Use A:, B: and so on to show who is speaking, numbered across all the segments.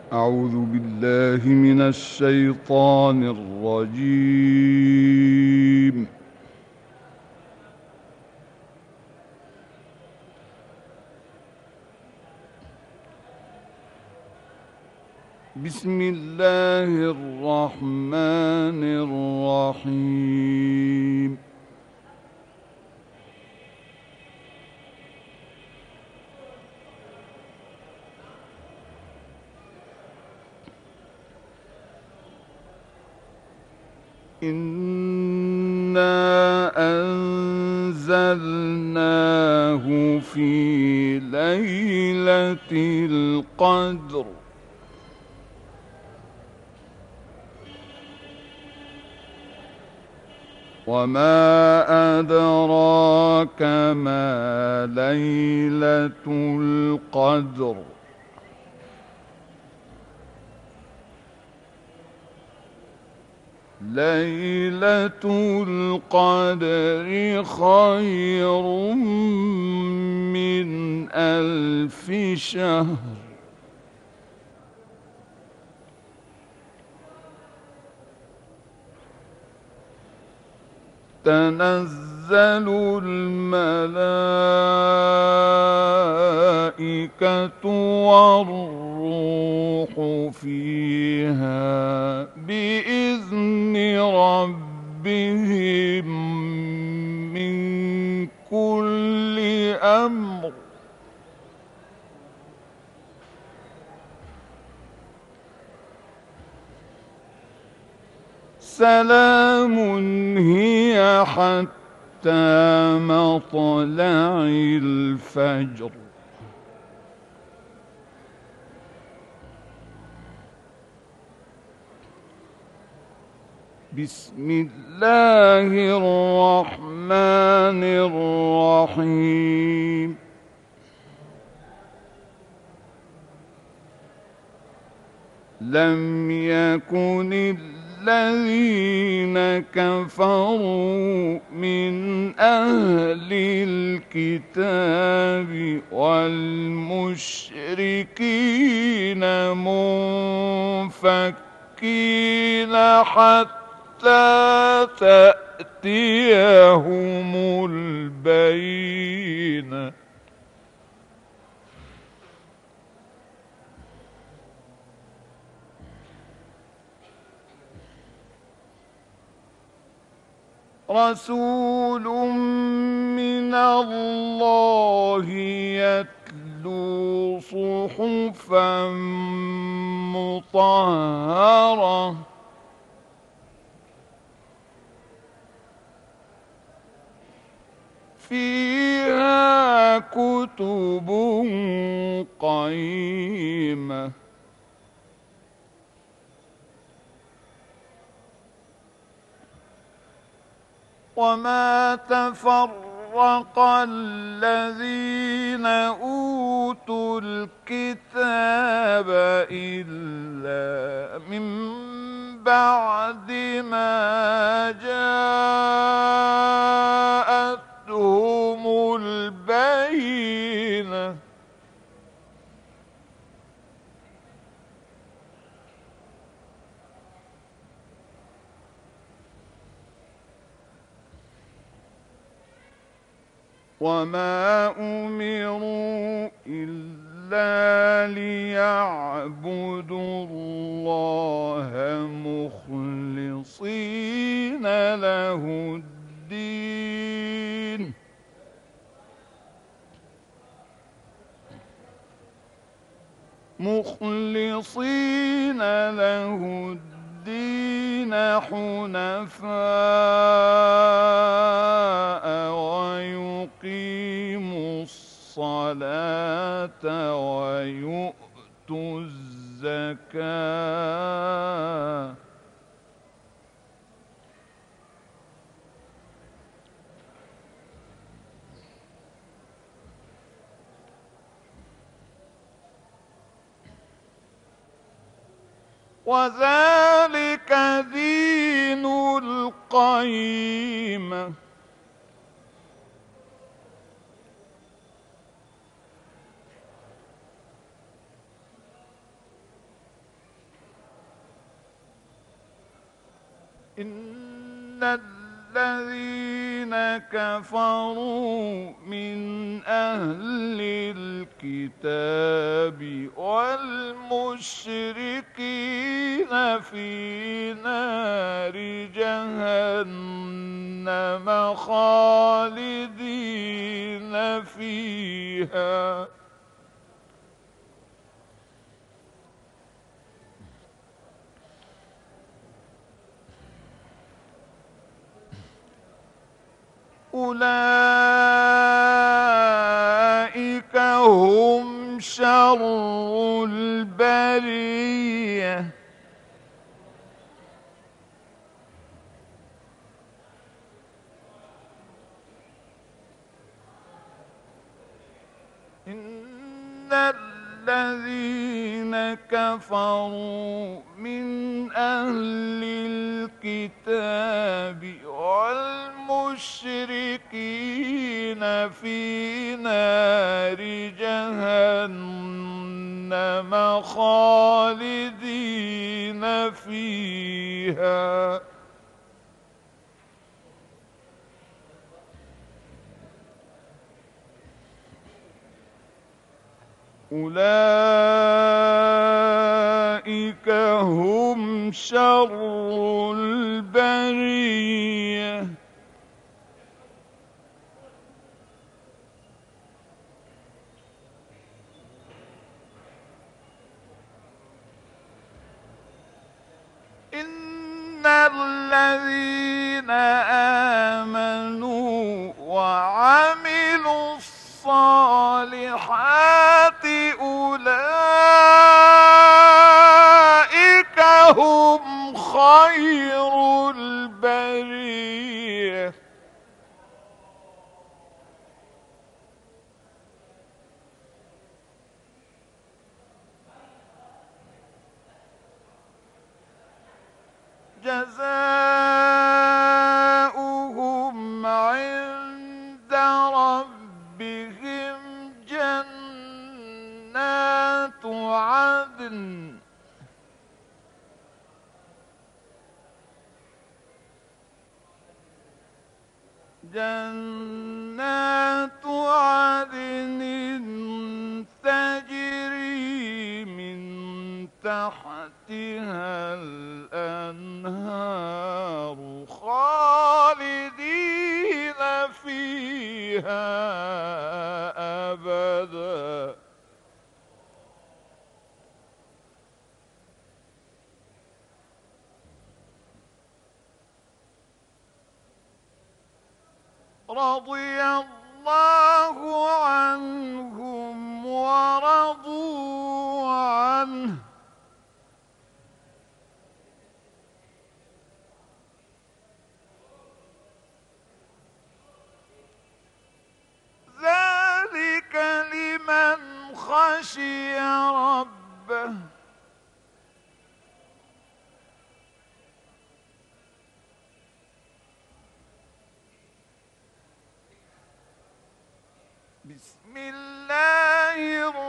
A: أعوذ بالله من الشيطان الرجيم. بسم الله الرحمن الرحيم. إنا أنزلناه في ليلة القدر وما أدراك ما ليلة القدر ليلة القدر خير من 1000 شهر. تنزل الملائكة والروح فيها بإذن ربهم من كل أمر. سلام هي حتى مطلع الفجر. بسم الله الرحمن الرحيم. لم يكن الذين كفروا من أهل الكتاب والمشركين منفكين حتى تأتيهم البينة. رسول من الله يتلو صحفا مطهرة فيها كتب قيمة. وما تفرق الذين أوتوا الكتاب إلا من بعد ما جاءتهم البينة. وما أمروا إلا ليعبدوا الله مخلصين له الدين حنفاء ويقيموا الصلاة ويؤتوا الزكاة وذلك دين القيمة. إن الذين كفروا من أهل الكتاب والمشركين في نار جهنم خالدين فيها أولئك هم شر البرية إن الذين كفروا من أهل الكتاب والمشركين في نار جهنم خالدين فيها أولئك هم شر البرية إن الذين آمنوا وعملوا الصالحات أولئك هم خير البرية جزاؤهم عند ربهم جنات عدن تجري من تحتها الأنهار خالدين فيها أبدا رضي الله عنهم ورضوا عنه ذلك لمن خشي ربه بسم الله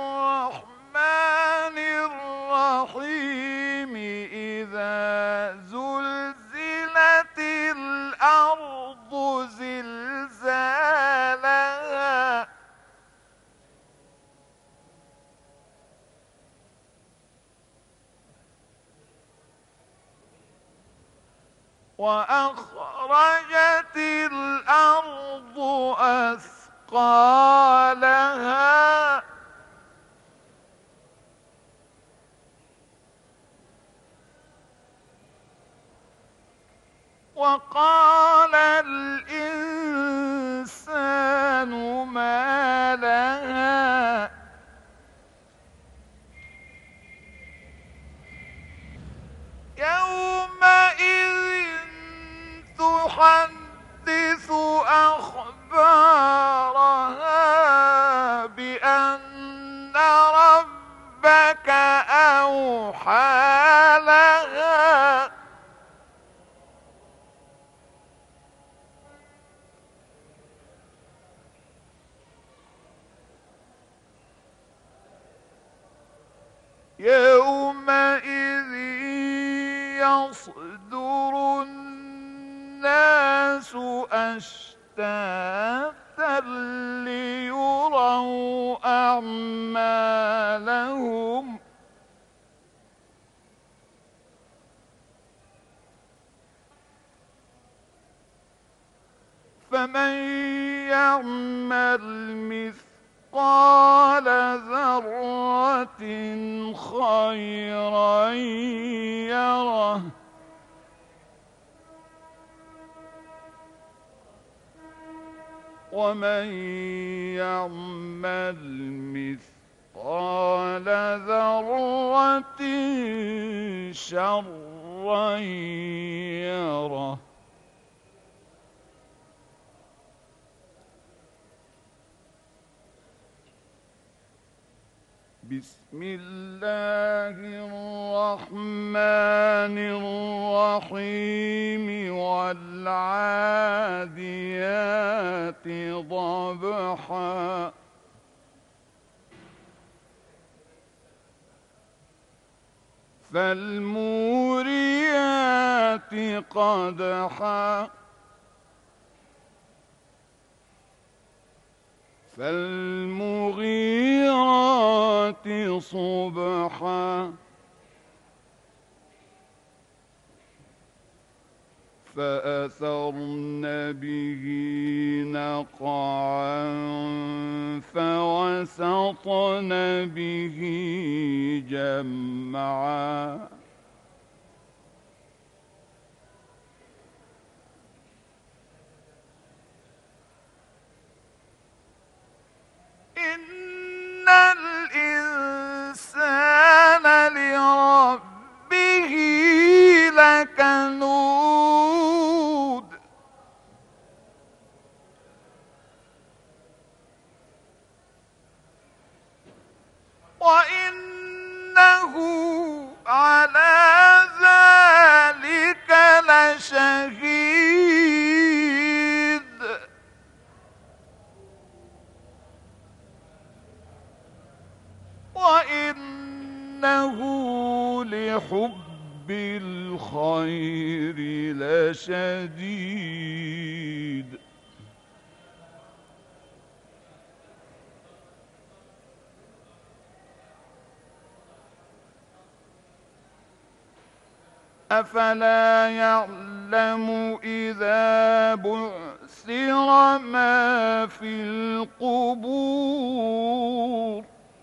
A: الرحمن الرحيم إذا زلزلت الأرض زلزالها وأخرجت الأرض أثقالها وقال الإنسان ما لها يومئذ تحدث أخبارها بأن ربك أوحى لها يومئذ يصدر لهم فمن يعمل مثقال ذرة خيرا يره ومن يعمل مثقال ذرة شرا يره. بسم الله الرحمن الرحيم والعاديات ضبحا فالموريات قدحا فالمغيرات صبحا فأثرن به نقعا فوسطن به جمعا إن الإنسان لربه لكنود وإنه على ذلك لشهيد وإنه لحب الخير لشديد أفلا يعلم إذا بعثر ما في القبور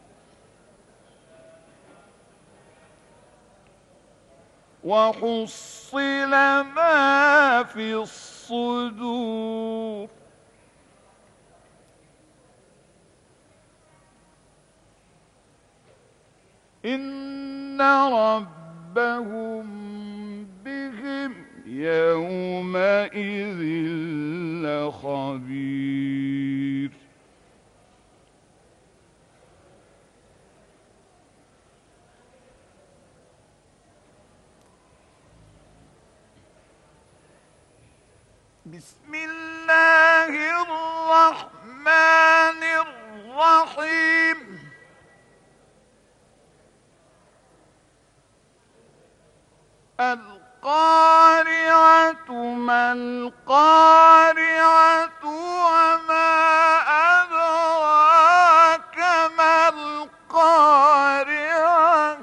A: وحصل ما في الصدور إن ربهم بهم يومئذ لخبير بسم الله الرحمن الرحيم القارعة ما القارعة وما أدراك ما القارعة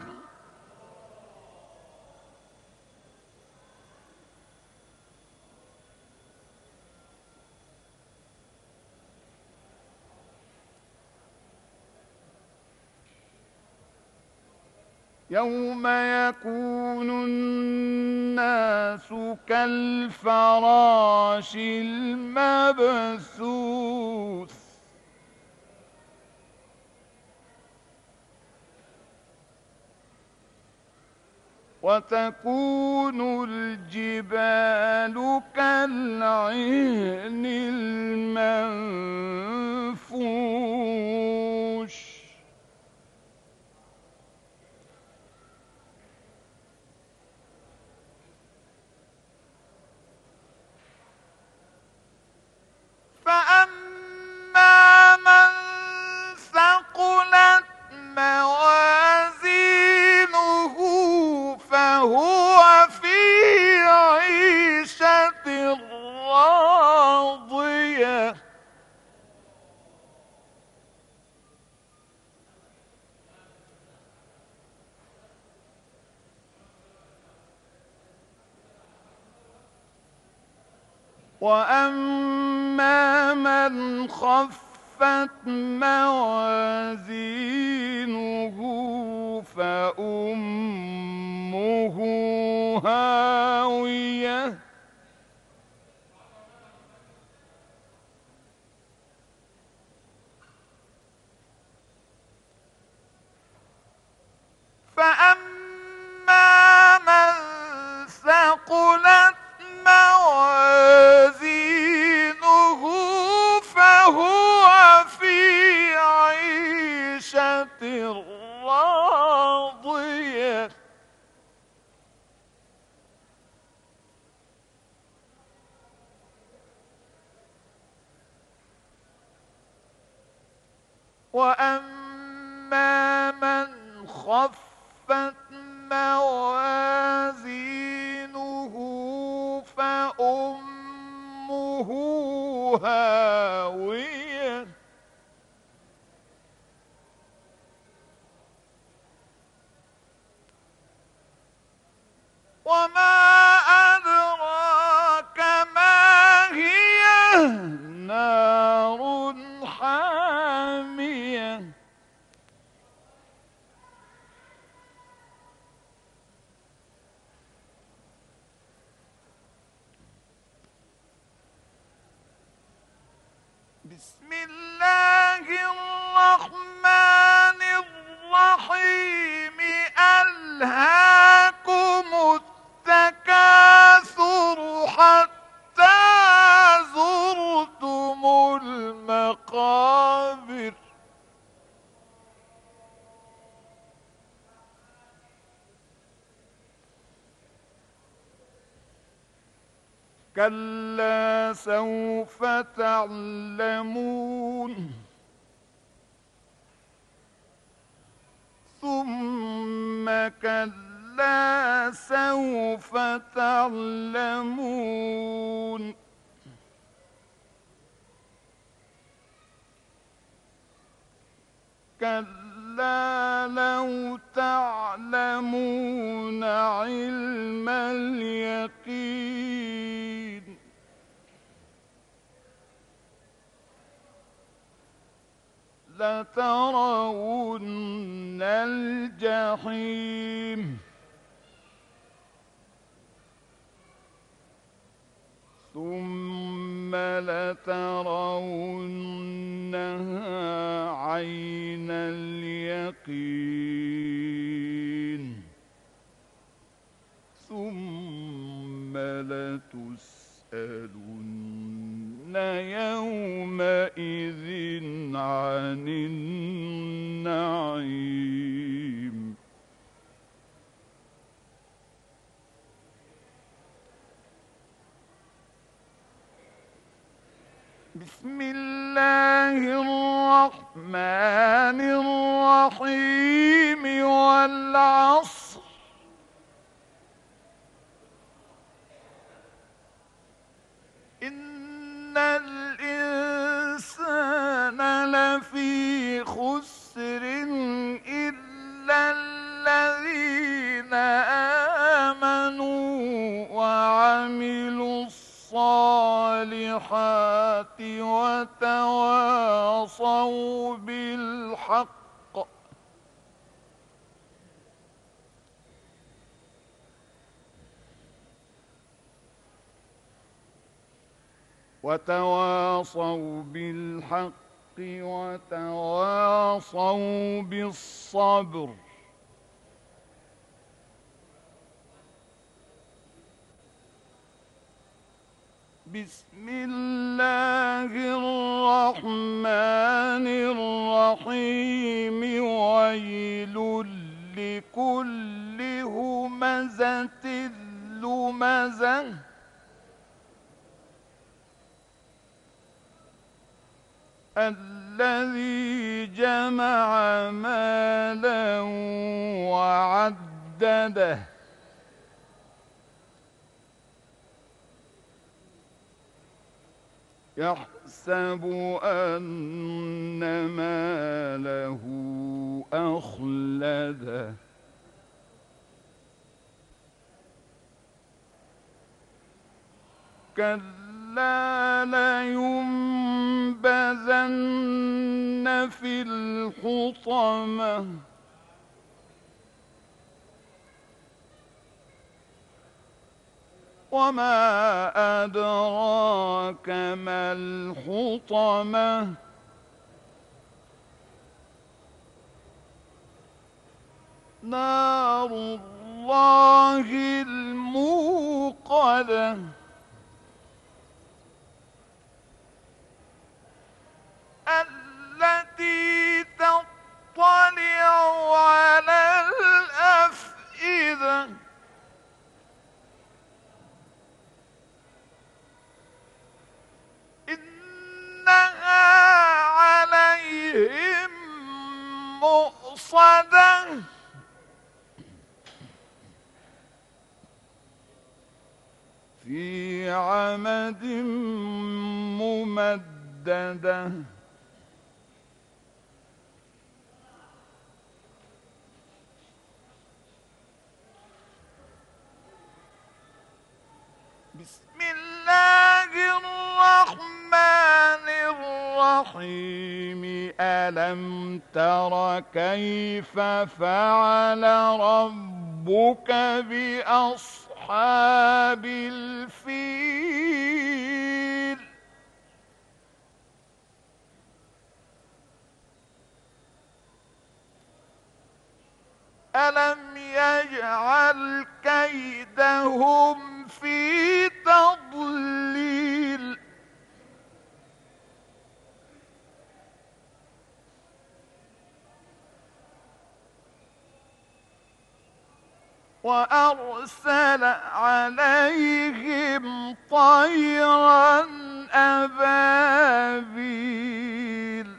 A: يوم يكون الناس كالفراش المبثوث وتكون الجبال كالعهن المنفوش فأما من ثقلت موازينه فهو في عيشة راضية وأما من خفت موازينه فأمه هاوية فأما من ثقلت موازينه فهو في عيشة راضية وأما من خفت موازينه فأمه هاوية وما أدراك ما هي نار حامية بسم الله الرحمن الرحيم ألهاكم التكاثر حتى زرتم المقابر كلا سوف تعلمون ثم كلا سوف تعلمون كلا لو تعلمون علم اليقين لترون الجحيم ثم لترونها عين اليقين ثم لتسألن يومئذ عن النعيم بسم الله الرحمن الرحيم والعصر إن الإنسان لفي خسر إلا الذين آمنوا وعملوا الصالحات وتواصوا بالحق وتواصوا بالصبر بسم الله الرحمن الرحيم ويل لكل همزة لمزة الذي جمع مالا وعدده يحسب أن ماله أخلده كلا لينبذن في الحطمة وما أدراك ما الحطمة نار الله الموقدة التي تطلع على الأفئدة إنها عليهم مؤصدة في عمد ممددة بسم الله الرحمن الرحيم ألم تر كيف فعل ربك بأصحاب الفيل ألم يجعل كيدهم في تضليل وأرسل عليهم طيرا أبابيل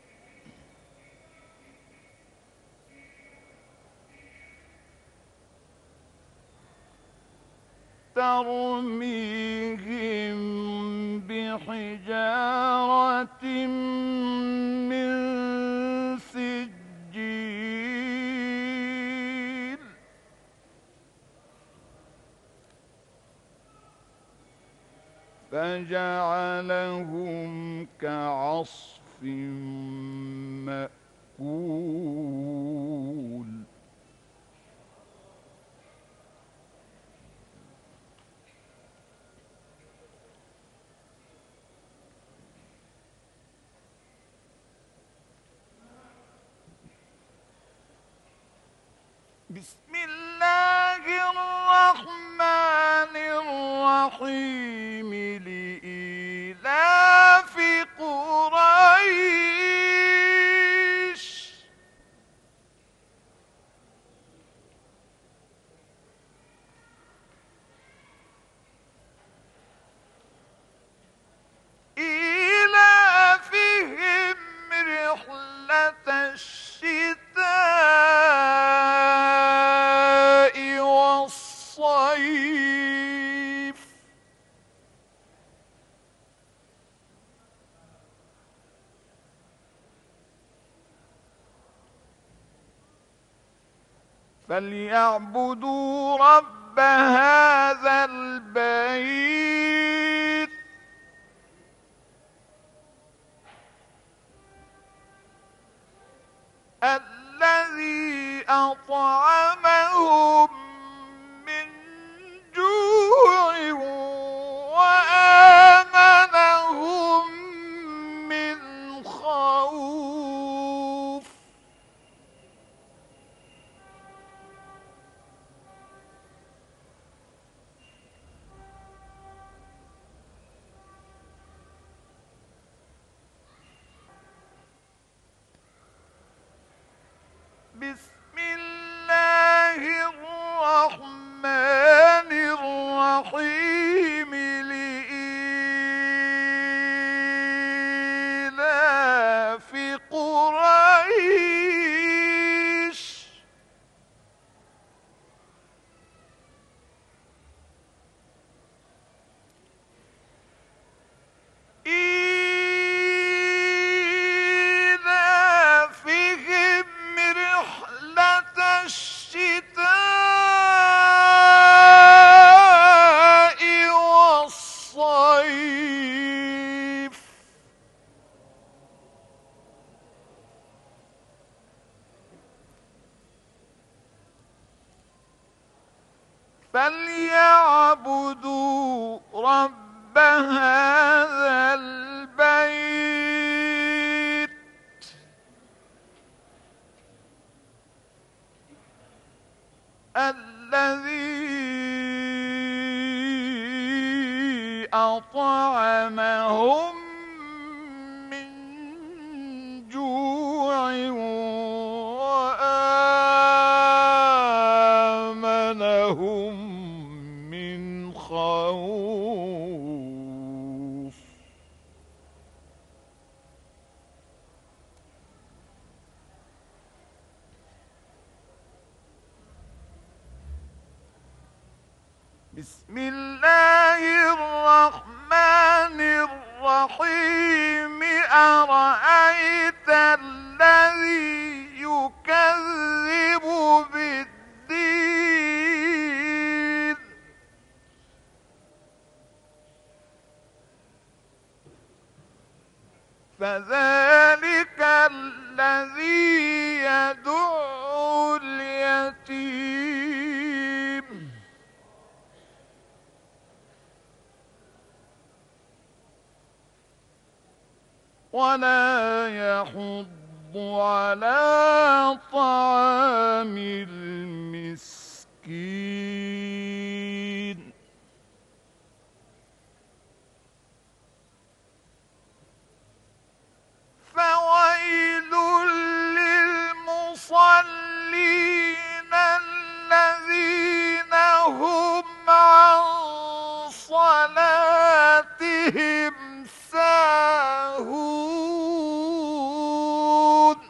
A: ترميهم بحجارة من سجيل فجعلهم كعصف مأكول بسم الله الرحمن الرحيم لإيلاف قريش إيلافهم رحلة الشتاء والصيف فليعبدوا رب هذا البيت الذي أطعمهم من جوع وآمنهم من خوف بسم الله الرحمن الرحيم لإيلاف قريش إيلافهم رحلة فليعبدوا رب هذا البيت الذي أطعمهم من جوع وآمنهم من خوف. بسم الله الرحمن الرحيم. أرأيت الذي يكذب بالدين فذلك الذي يدع اليتيم ولا يحض على طعام المسكين. فويل للمصلين الذين هم عن صلاتهم ساهون.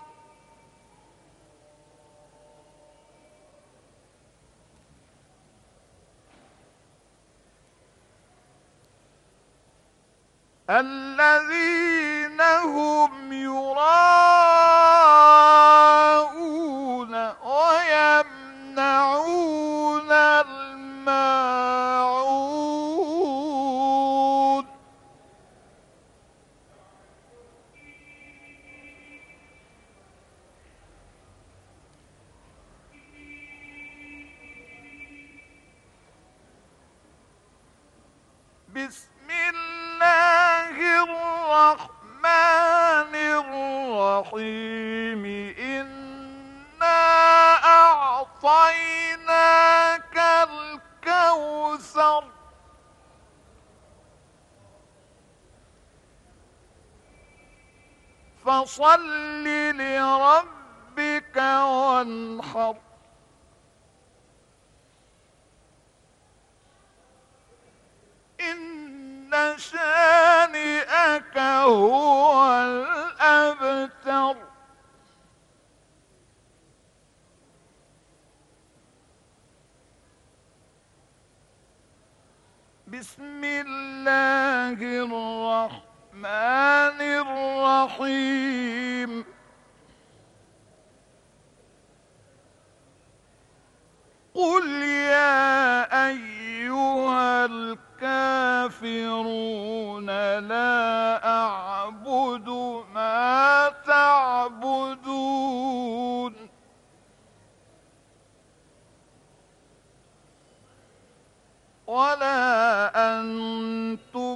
A: الذين هم يراءون ويمنعون الماعون. بسم الله الرحمن الرحيم. إنا أعطيناك الكوثر فصل لربك وانحر. إن شانئك هو الأبتر. بسم الله الرحمن الرحيم. قل يا أيها الكافرون لا أعبد ما تعبدون ولا أنتم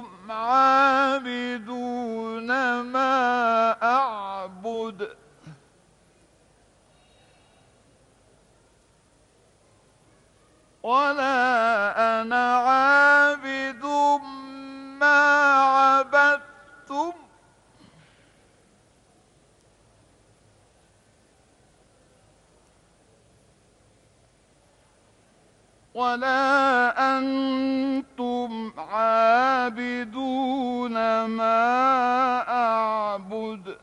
A: عابدون ما أعبد ولا أنا عابد ما عبدتم ولا أنتم عابدون ما أعبد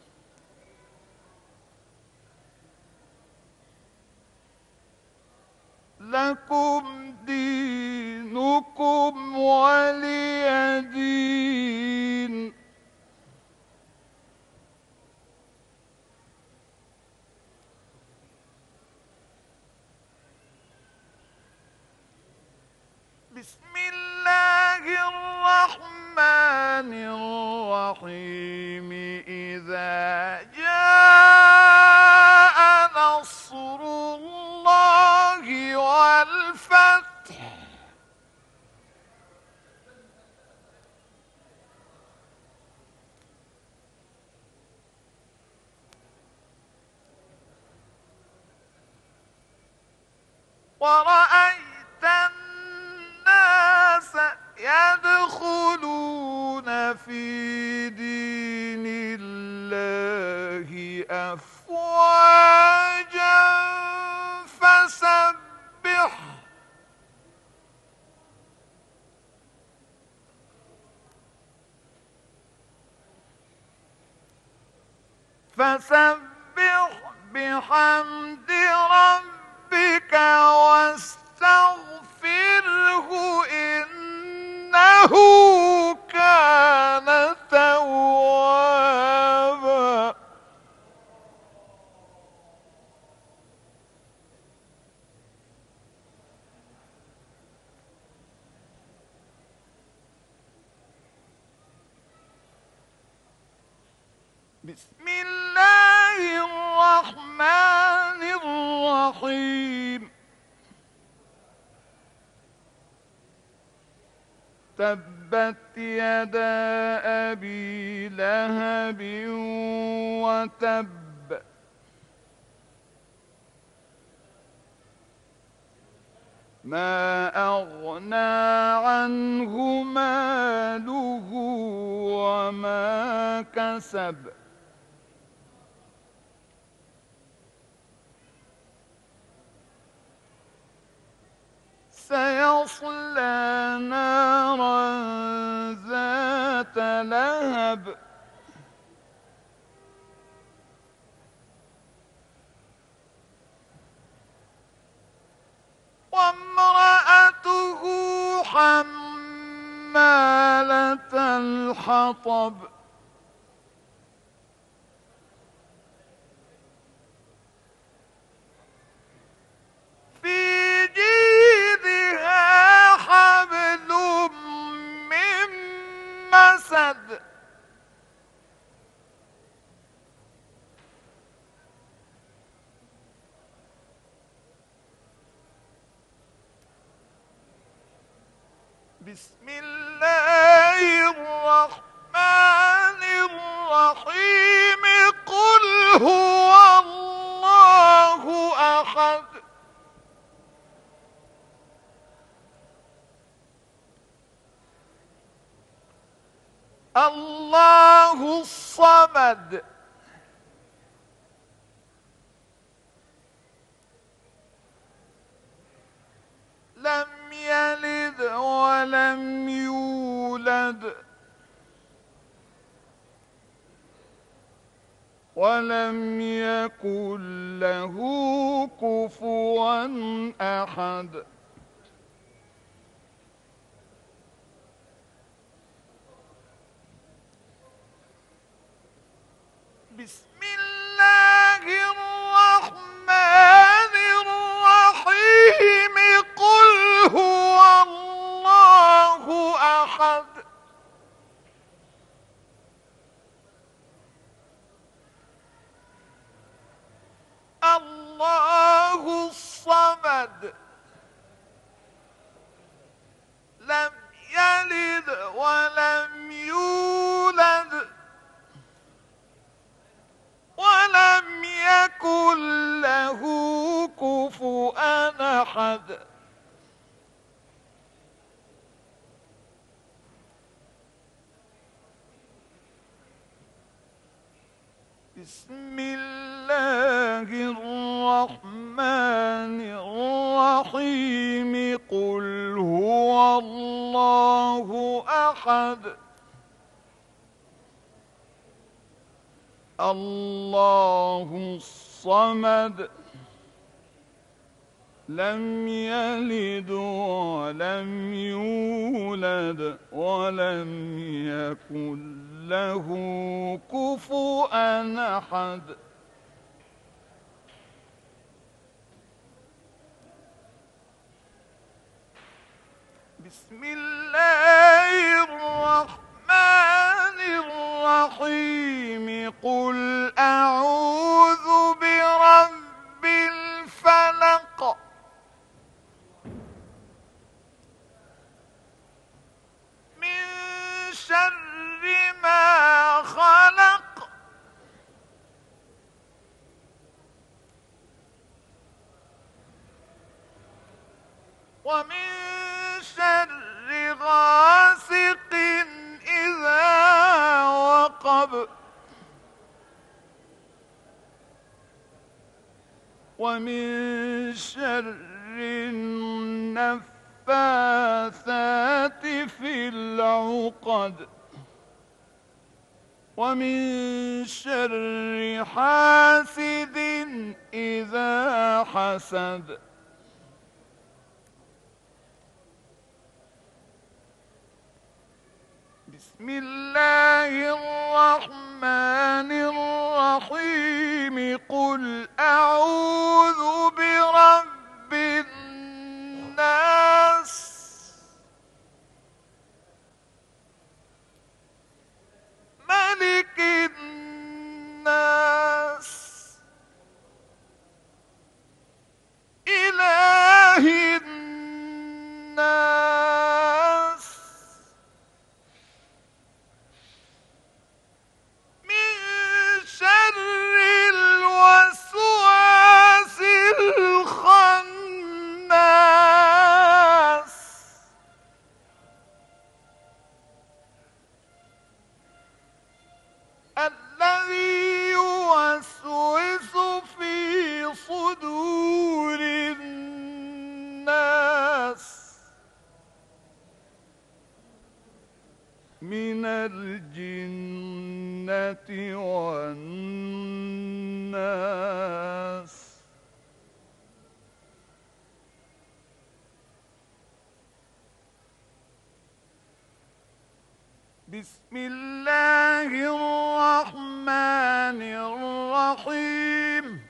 A: لكم دينكم ولي دين. بسم الله الرحمن الرحيم. إذا جاء نصر الله والفتح ورأيت الناس يدخلون في دين الله أفواجا فسبح بحمد ربك واستغفره إنه كان توابا. بسم الله الرحمن الرحيم. تبت يدا أبي لهب وتب ما أغنى عنه ماله وما كسب سيصلى نارا ذات لهب وامرأته حمالة الحطب في جيدها حبل من مسد بسم الله الرحمن الرحيم. قل هو الله أحد الله الصمد لم يلد ولم يولد ولم يكن له كفوا أحد. بسم الله الرحمن الرحيم. قل هو الله أحد الله الصمد لم يلد ولم يولد ولم يكن له كفوا أحد. بسم الله الرحمن الرحيم. قل هو الله أحد الله الصمد لم يلد ولم يولد ولم يكن له كفوا أحد. بسم الله الرحمن الرحيم. قل أعوذ برب الفلق من شر ما خلق ومن شر غاسق إذا وقب ومن شر النفاثات في العقد ومن شر حاسد إذا حسد. بسم الله الرحمن الرحيم. قل أعوذ برب الناس ملك الناس إله الناس من شر الوسواس الخناس الذي يوسوس في صدور الناس من الجنة والناس. بسم الله الرحمن الرحيم.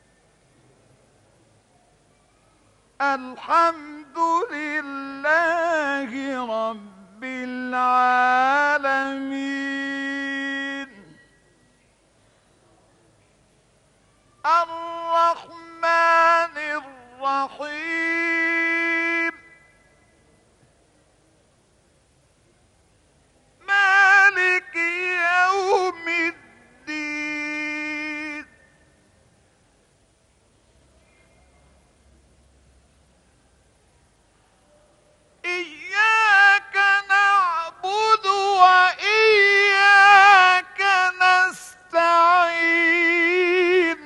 A: الحمد لله رب العالمين الرحمن الرحيم مالك يوم الدين إياك نعبد وإياك نستعين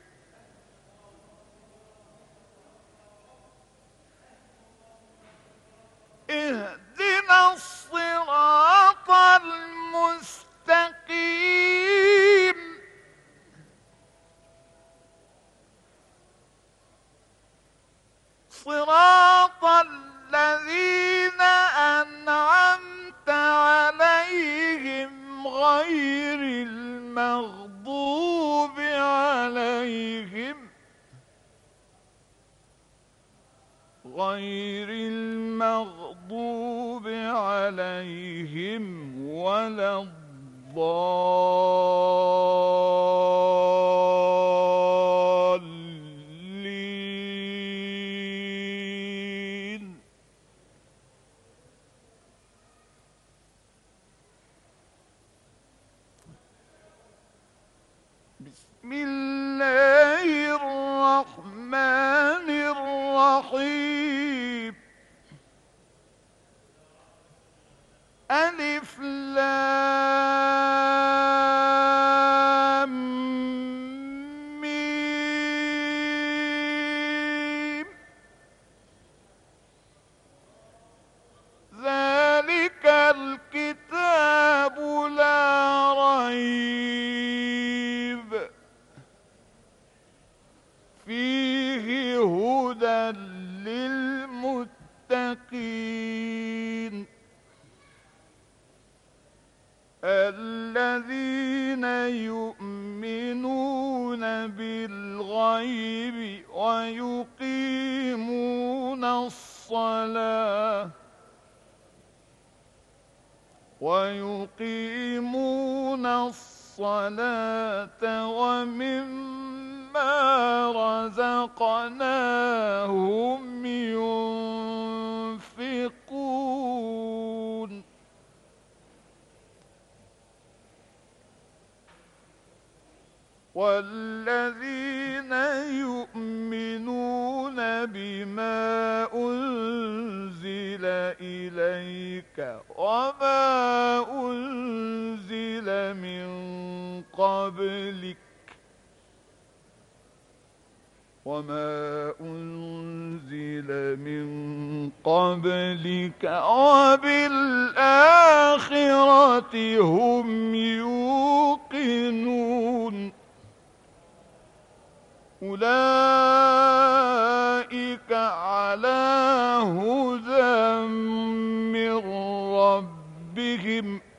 A: اهدنا الصراط المستقيم صراط الذين أنعمت عليهم غير المغضوب عليهم ولا الضالين. بسم الله الرحمن الرحيم. ألف لام ميم ذلك الكتاب لا ريب فيه هدى للمتقين الذين يؤمنون بالغيب ويقيمون الصلاة ومما رزقناهم ينفقون والذين يؤمنون بما أنزل إليك وما أنزل من قبلك وبالآخرة هم يوقنون أولئك على هدى من ربهم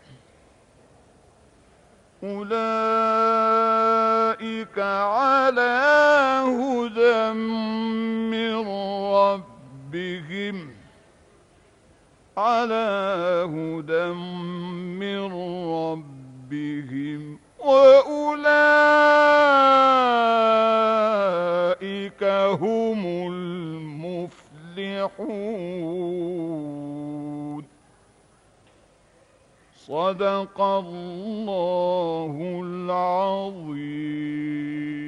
A: أولئك على هدى من ربهم وأولئك هم المفلحون. صدق الله العظيم.